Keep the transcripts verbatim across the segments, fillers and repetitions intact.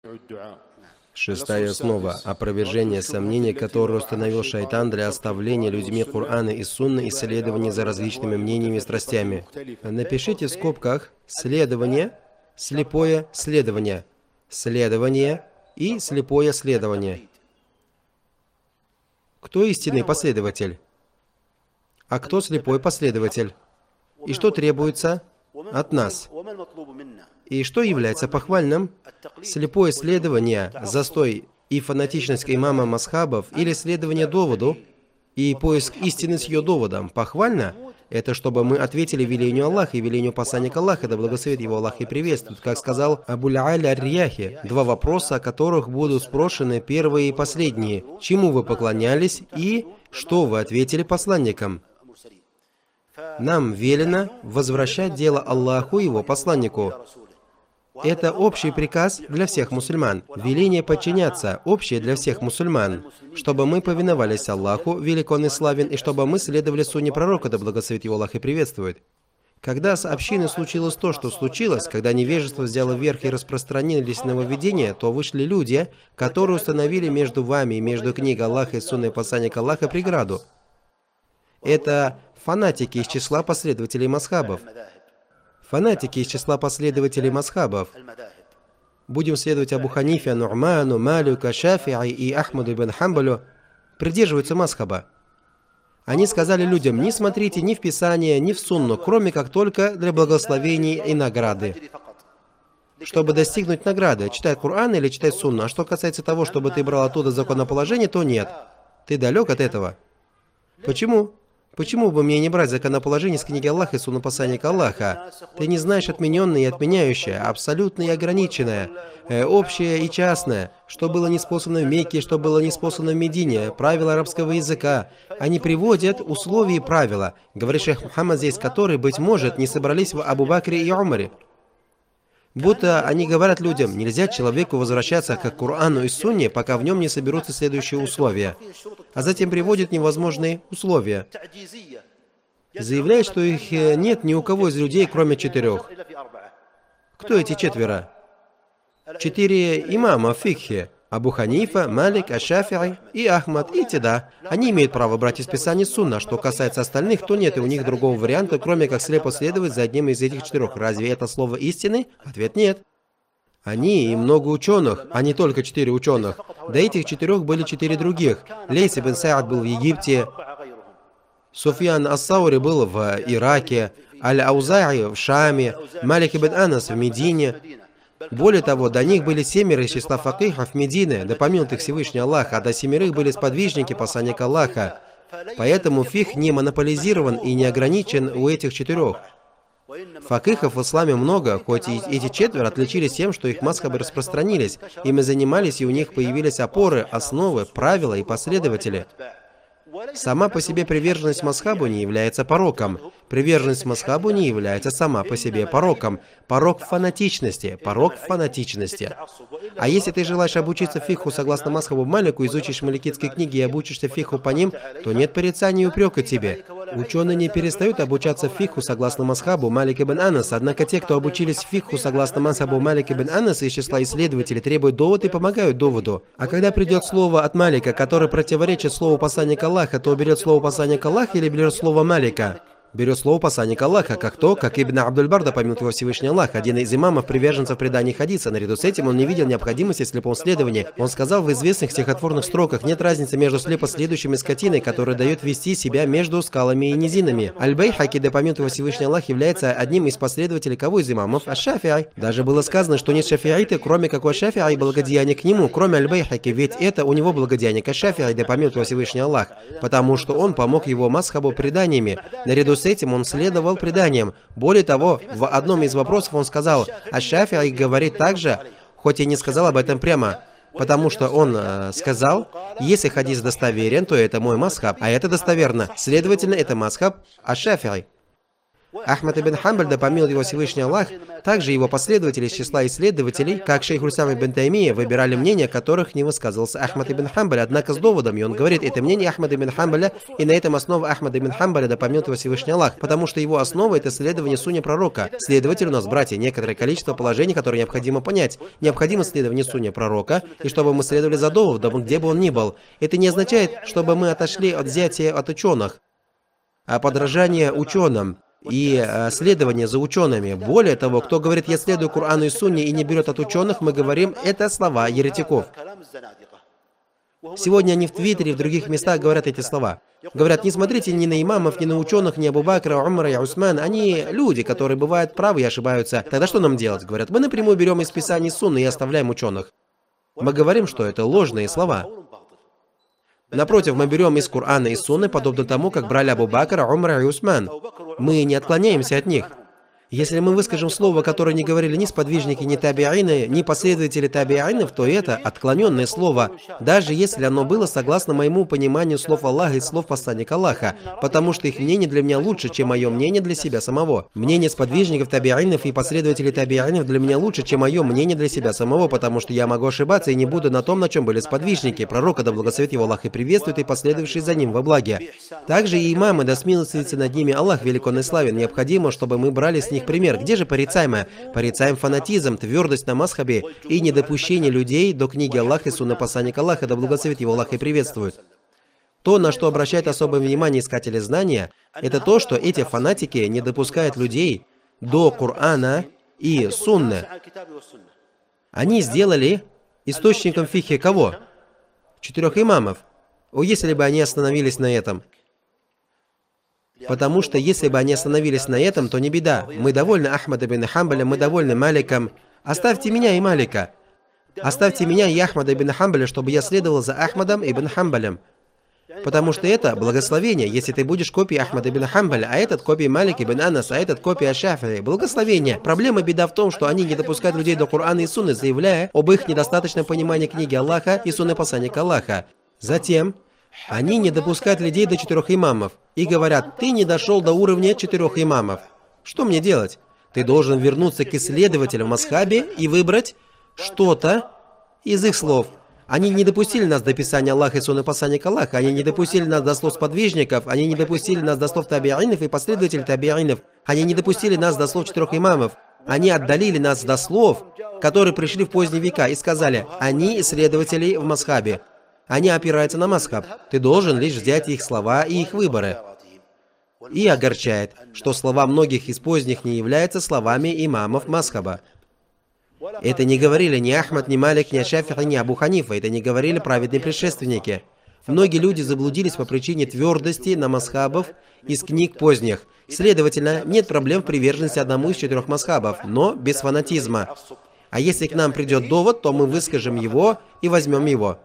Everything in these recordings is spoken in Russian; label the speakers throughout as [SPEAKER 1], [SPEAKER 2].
[SPEAKER 1] Шестая основа – опровержение сомнений, которые установил шайтан для оставления людьми Корана и Сунны и следования за различными мнениями и страстями. Напишите в скобках «следование», «слепое следование», «следование» и «слепое следование». Кто истинный последователь? А кто слепой последователь? И что требуется от нас? И что является похвальным? Слепое следование, застой и фанатичность имама Масхабов или следование доводу и поиск истины с ее доводом похвально? Это чтобы мы ответили велению Аллаха и велению посланника Аллаха, да благословит его Аллах и приветствует. Как сказал Абуль-Аль Ар-Рияхи, два вопроса, о которых будут спрошены первые и последние. Чему вы поклонялись и что вы ответили посланникам? Нам велено возвращать дело Аллаху и его посланнику. Это общий приказ для всех мусульман. Веление подчиняться общее для всех мусульман, чтобы мы повиновались Аллаху, велик Он и славен, и чтобы мы следовали сунне пророка, да благословит его Аллах и приветствует. Когда с общиной случилось то, что случилось, когда невежество взяло верх и распространились нововведения, то вышли люди, которые установили между вами и между книгой Аллаха и сунной посланника Аллаха преграду. Это фанатики из числа последователей масхабов. Фанатики из числа последователей масхабов. Будем следовать Абу Ханифе, Ну'ману, Малику, Шафи'и и Ахмаду ибн Хамбалю, придерживаются масхаба. Они сказали людям: не смотрите ни в Писание, ни в Сунну, кроме как только для благословений и награды. Чтобы достигнуть награды, читай Коран или читай Сунну. А что касается того, чтобы ты брал оттуда законоположение, то нет. Ты далек от этого. Почему? Почему бы мне не брать законоположение с книги Аллаха и сунны посланника Аллаха? Ты не знаешь отмененное и отменяющее, абсолютное и ограниченное, э, общее и частное, что было неспослано в Мекке, что было неспослано в Медине, правила арабского языка. Они приводят условия и правила, говорит шейх Мухаммад здесь, которые, быть может, не собрались в Абу Бакре и Умаре. Будто они говорят людям: нельзя человеку возвращаться к Корану и Сунне, пока в нем не соберутся следующие условия. А затем приводят невозможные условия. Заявляют, что их нет ни у кого из людей, кроме четырех. Кто эти четверо? Четыре имама в фикхе. Абу Ханифа, Малик, Аш-Шафи'и и Ахмад, и Тида. Они имеют право брать из Писания Сунна. Что касается остальных, то нет и у них другого варианта, кроме как слепо следовать за одним из этих четырех. Разве это слово истины? Ответ нет. Они и много ученых, а не только четыре ученых. До этих четырех были четыре других. Лейс ибн Саад был в Египте, Суфьян ас-Саури был в Ираке, Аль-Аузаи в Шаме, Малик ибн Анас в Медине. Более того, до них были семеро из числа факихов Медины, да помилует их Всевышний Аллах, а до семерых были сподвижники посланника Аллаха. Поэтому фих не монополизирован и не ограничен у этих четырех. Факихов в исламе много, хоть и эти четверо отличились тем, что их масхабы распространились, ими занимались, и у них появились опоры, основы, правила и последователи. Сама по себе приверженность масхабу не является пороком. Приверженность масхабу не является сама по себе пороком. Порок в фанатичности. Порок в фанатичности. А если ты желаешь обучиться фиху согласно масхабу Малику, изучишь маликитские книги и обучишься фиху по ним, то нет порицания и упрека тебе. Ученые не перестают обучаться фиху согласно масхабу Малик ибн Анас, однако те, кто обучились фиху согласно масхабу Малик ибн Анас из числа исследователей, требуют довод и помогают доводу. А когда придет слово от Малика, которое противоречит слову посланника Аллаха, то берет слово посланника Аллаха или берет слово Малика? Берет слово посланника Аллаха, как то, как Ибн Абдуль-Бар, да помилует его Всевышний Аллах, один из имамов, приверженцев преданий хадиса. Наряду с этим он не видел необходимости в слепом следовании. Он сказал в известных стихотворных строках: нет разницы между слепо следующим и скотиной, которая дает вести себя между скалами и низинами. Аль-Байхаки, да помилует его Всевышний Аллах, является одним из последователей кого из имамов? Аш-Шафи'и. Даже было сказано, что нет шафиита, кроме как у Аш-Шафи'и благодеяние к нему, кроме Аль-Байхаки, ведь это у него благодеяние к Аш-Шафи'и, да помилует его Всевышний Аллах, потому что он помог его масхабу преданиями. Наряду с этим он следовал преданиям. Более того, в одном из вопросов он сказал: Аш-Шафи'и говорит также, хоть и не сказал об этом прямо, потому что он э, сказал: если хадис достоверен, то это мой масхаб, а это достоверно. Следовательно, это масхаб Аш-Шафи'и. Ахмад ибн Хамбаль, да помилует его Всевышний Аллах, также его последователи из числа исследователей, как шейх Ислам ибн Таймия, выбирали мнения, которых не высказывался Ахмад ибн Хамбаль, однако с доводом, и он говорит, это мнение Ахмада ибн Хамбаля, и на этом основа Ахмада ибн Хамбаля, да помилует его Всевышний Аллах, потому что его основа — это следование сунне пророка. Следовательно, у нас, братья, некоторое количество положений, которые необходимо понять. Необходимо следование сунне пророка, и чтобы мы следовали за доводом, где бы он ни был. Это не означает, чтобы мы отошли от взятия от ученых, а подражание ученым и э, следование за учеными. Более того, кто говорит, я следую Корану и Сунне и не берет от ученых, мы говорим, это слова еретиков. Сегодня они в Твиттере и в других местах говорят эти слова. Говорят, не смотрите ни на имамов, ни на ученых, ни Абу Бакра, Умара и Усмана. Они люди, которые бывают правы и ошибаются. Тогда что нам делать? Говорят, мы напрямую берем из Писаний Сунны и оставляем ученых. Мы говорим, что это ложные слова. Напротив, мы берем из Корана и Сунны, подобно тому, как брали Абу Бакр, Умар и Усман. Мы не отклоняемся от них. Если мы выскажем слово, которое не говорили ни сподвижники, ни таби'ины, ни последователи таби'инов, то это отклоненное слово, даже если оно было согласно моему пониманию слов Аллаха и слов посланника Аллаха, потому что их мнение для меня лучше, чем мое мнение для себя самого. Мнение сподвижников, таби'инов и последователей таби'инов для меня лучше, чем мое мнение для себя самого, потому что я могу ошибаться и не буду на том, на чем были сподвижники, пророка, да благословит его Аллах и приветствует, и последовавшие за ним во благе. Также и имамы, да смилостивится над ними Аллах великон и славен, необходимо, чтобы мы брали с них пример. Где же порицаемое? Порицаем фанатизм, твердость на мазхабе и недопущение людей до книги Аллаха и сунны посланника Аллаха, да благословит его Аллах и приветствует. То, на что обращает особое внимание искатели знания, это то, что эти фанатики не допускают людей до Корана и Сунны. Они сделали источником фикхи кого? Четырех имамов. О, если бы они остановились на этом. Потому что если бы они остановились на этом, то не беда. Мы довольны Ахмад ибн Хамбалем, мы довольны Маликом. Оставьте меня и Малика. Оставьте меня и Ахмада ибн Хамбаля, чтобы я следовал за Ахмадом ибн Хамбалем. Потому что это благословение, если ты будешь копией Ахмада ибн Хамбаля, а этот копией Малик ибн Анас, а этот копией Аш-Шафии. Благословение. Проблема, беда в том, что они не допускают людей до Корана и Сунны, заявляя об их недостаточном понимании книги Аллаха и Сунны посланника Аллаха. Затем они не допускают людей до четырех имамов и говорят, ты не дошел до уровня четырех имамов. Что мне делать? Ты должен вернуться к исследователям в мазхабе и выбрать что-то из их слов. Они не допустили нас до писания Аллаха и сунны посланника Аллаха, они не допустили нас до слов сподвижников, они не допустили нас до слов таби'инов и последователей таби'инов, они не допустили нас до слов четырех имамов. Они отдалили нас до слов, которые пришли в поздние века и сказали, они исследователи в мазхабе. Они опираются на мазхаб. Ты должен лишь взять их слова и их выборы. И огорчает, что слова многих из поздних не являются словами имамов мазхаба. Это не говорили ни Ахмад, ни Малик, ни Аш-Шафии, ни Абу Ханифа. Это не говорили праведные предшественники. Многие люди заблудились по причине твердости на мазхабов из книг поздних. Следовательно, нет проблем в приверженности одному из четырех мазхабов, но без фанатизма. А если к нам придет довод, то мы выскажем его и возьмем его.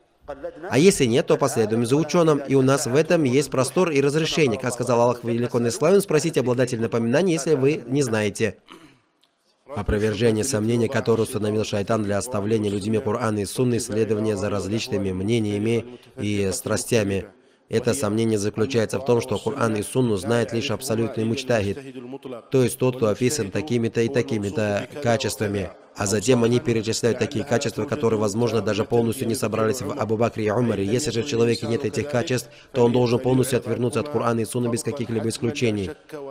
[SPEAKER 1] А если нет, то последуем за ученым, и у нас в этом есть простор и разрешение. Как сказал Аллах великон и славен, спросите обладателя напоминания, если вы не знаете. Опровержение сомнений, которое установил шайтан для оставления людьми Корана и Сунны, следования за различными мнениями и страстями. Это сомнение заключается в том, что Коран и Сунну знает лишь абсолютный муджтахид, то есть тот, кто описан такими-то и такими-то качествами. А затем они перечисляют такие качества, которые, возможно, даже полностью не собрались в Абу Бакре и Умаре. Если же в человеке нет этих качеств, то он должен полностью отвернуться от Корана и Сунны без каких-либо исключений.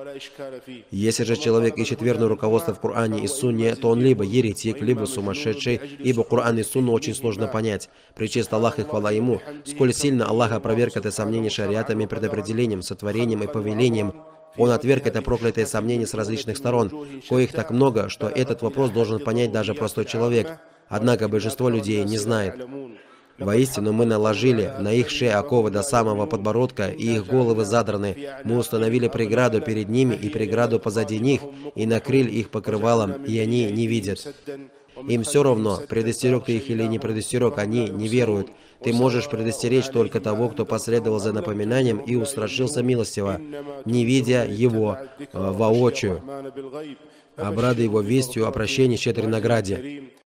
[SPEAKER 1] Если же человек ищет верное руководство в Коране и Сунне, то он либо еретик, либо сумасшедший, ибо Коран и Сунну очень сложно понять. Причест Аллах и хвала Ему, сколь сильно Аллах опроверг это сомнение шариатами, предопределением, сотворением и повелением. Он отверг это проклятое сомнение с различных сторон, коих так много, что этот вопрос должен понять даже простой человек. Однако большинство людей не знает. Воистину, мы наложили на их шеи оковы до самого подбородка, и их головы задраны. Мы установили преграду перед ними и преграду позади них, и накрыли их покрывалом, и они не видят. Им все равно, предостерег ты их или не предостерег, они не веруют. Ты можешь предостеречь только того, кто последовал за напоминанием и устрашился милостиво, не видя его э, воочию, обрадуй его вестью о прощении, щедрой награде.